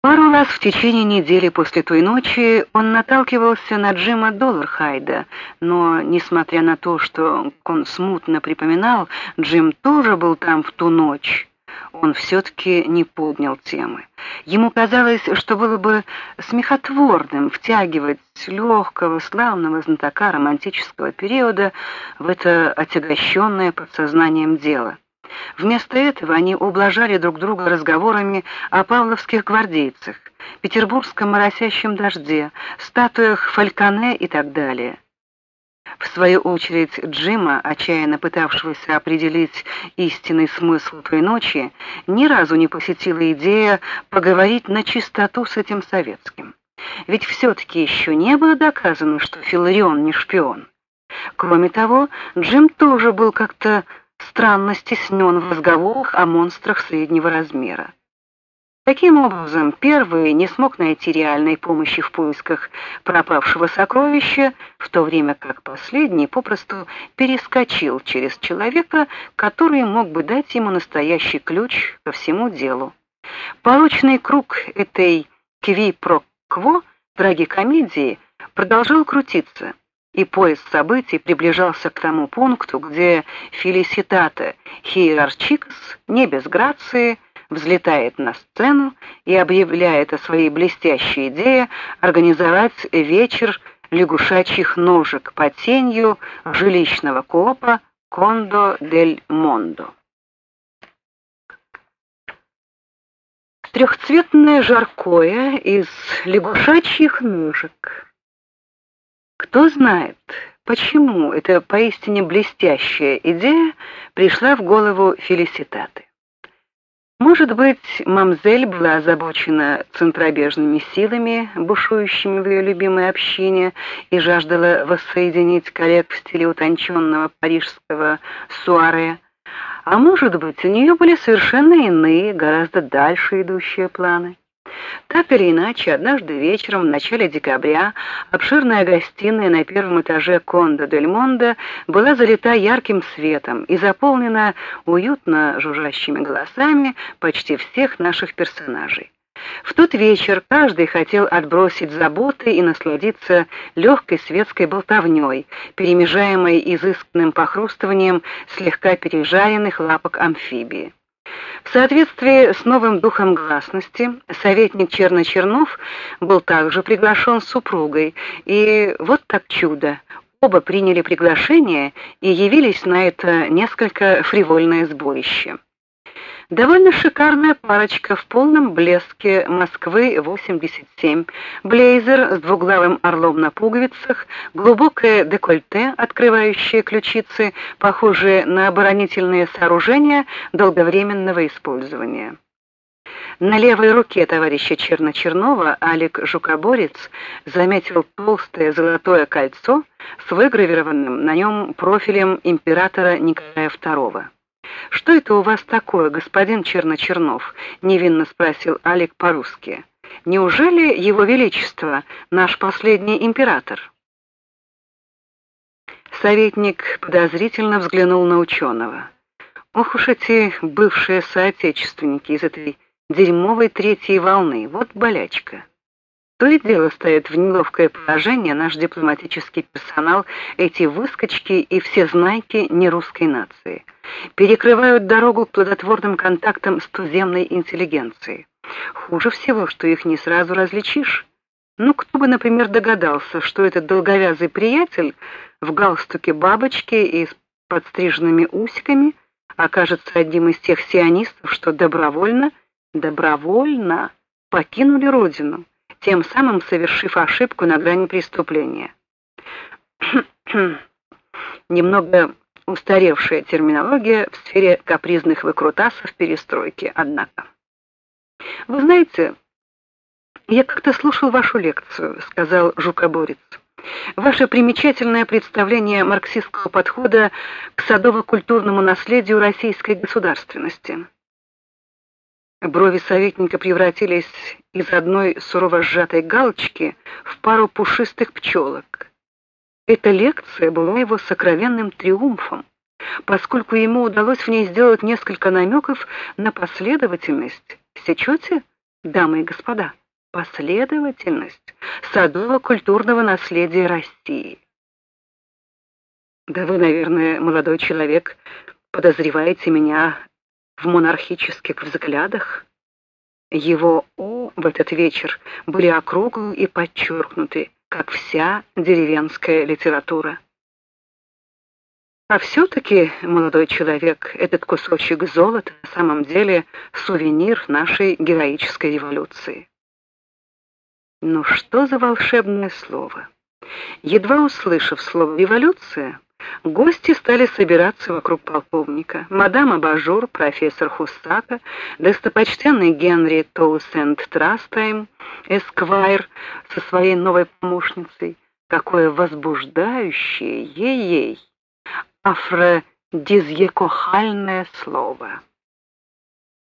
Пару раз в течение недели после той ночи он наталкивался на Джима Доллархайда, но, несмотря на то, что он смутно припоминал, Джим тоже был там в ту ночь, он все-таки не поднял темы. Ему казалось, что было бы смехотворным втягивать легкого, славного знатока романтического периода в это отягощенное подсознанием дело. Вместо этого они ублажали друг друга разговорами о павловских гвардейцах, петербургском моросящем дожде, статуях Фальконе и так далее. В свою очередь Джима, отчаянно пытавшегося определить истинный смысл той ночи, ни разу не посетила идея поговорить на чистоту с этим советским. Ведь все-таки еще не было доказано, что Филарион не шпион. Кроме того, Джим тоже был как-то странно стеснен в разговорах о монстрах среднего размера. Таким образом, первый не смог найти реальной помощи в поисках пропавшего сокровища, в то время как последний попросту перескочил через человека, который мог бы дать ему настоящий ключ ко всему делу. Порочный круг этой кви-про-кво трагикомедии продолжал крутиться, и поезд событий приближался к тому пункту, где Фелиситата Хиерарчикас, не без грации, взлетает на сцену и объявляет о своей блестящей идее организовать вечер лягушачьих ножек под тенью жилищного коопа Кондо дель Мондо. Трехцветное жаркое из лягушачьих ножек. Кто знает, почему эта поистине блестящая идея пришла в голову Фелиситаты. Может быть, мамзель была озабочена центробежными силами, бушующими в ее любимой общине, и жаждала воссоединить коллег в стиле утонченного парижского суаре. А может быть, у нее были совершенно иные, гораздо дальше идущие планы. Так или иначе, однажды вечером в начале декабря обширная гостиная на первом этаже Кондо дель Мондо была залита ярким светом и заполнена уютно жужжащими голосами почти всех наших персонажей. В тот вечер каждый хотел отбросить заботы и насладиться легкой светской болтовней, перемежаемой изысканным похрустыванием слегка пережаренных лапок амфибии. В соответствии с новым духом гласности, советник Черночернов был также приглашен с супругой, и вот так чудо. Оба приняли приглашение и явились на это несколько фривольное сборище. Довольно шикарная парочка в полном блеске Москвы 87, блейзер с двуглавым орлом на пуговицах, глубокое декольте, открывающее ключицы, похожие на оборонительные сооружения долговременного использования. На левой руке товарища Черночернова Алик Жукоборец заметил толстое золотое кольцо с выгравированным на нем профилем императора Николая II. «Что это у вас такое, господин Черночернов?» — невинно спросил Алик по-русски. «Неужели его величество наш последний император?» Советник подозрительно взглянул на ученого. «Ох уж эти бывшие соотечественники из этой дерьмовой третьей волны, вот болячка». То и дело ставит в неловкое положение наш дипломатический персонал, эти выскочки и всезнайки нерусской нации. Перекрывают дорогу к плодотворным контактам с туземной интеллигенцией. Хуже всего, что их не сразу различишь. Ну, кто бы, например, догадался, что этот долговязый приятель в галстуке бабочки и с подстриженными усиками окажется одним из тех сионистов, что добровольно покинули родину, тем самым совершив ошибку на грани преступления. Немного устаревшая терминология в сфере капризных выкрутасов перестройки, однако. «Вы знаете, я как-то слушал вашу лекцию», — сказал Жукоборец. «Ваше примечательное представление марксистского подхода к садово-культурному наследию российской государственности». Брови советника превратились из одной сурово сжатой галочки в пару пушистых пчелок. Эта лекция была его сокровенным триумфом, поскольку ему удалось в ней сделать несколько намеков на последовательность. Сечете? дамы и господа, последовательность садово-культурного наследия России. Да вы, наверное, молодой человек, подозреваете меня в монархических взглядах? Его «о» в этот вечер были округлы и подчеркнуты, как вся деревенская литература. А все-таки, молодой человек, этот кусочек золота на самом деле сувенир нашей героической революции. Ну что за волшебное слово? Едва услышав слово «революция», гости стали собираться вокруг полковника. Мадам Абажур, профессор Хусака, достопочтенный Генри Тоусенд-Трастайм, эсквайр со своей новой помощницей. Какое возбуждающее ей-ей афродизьекохальное слово!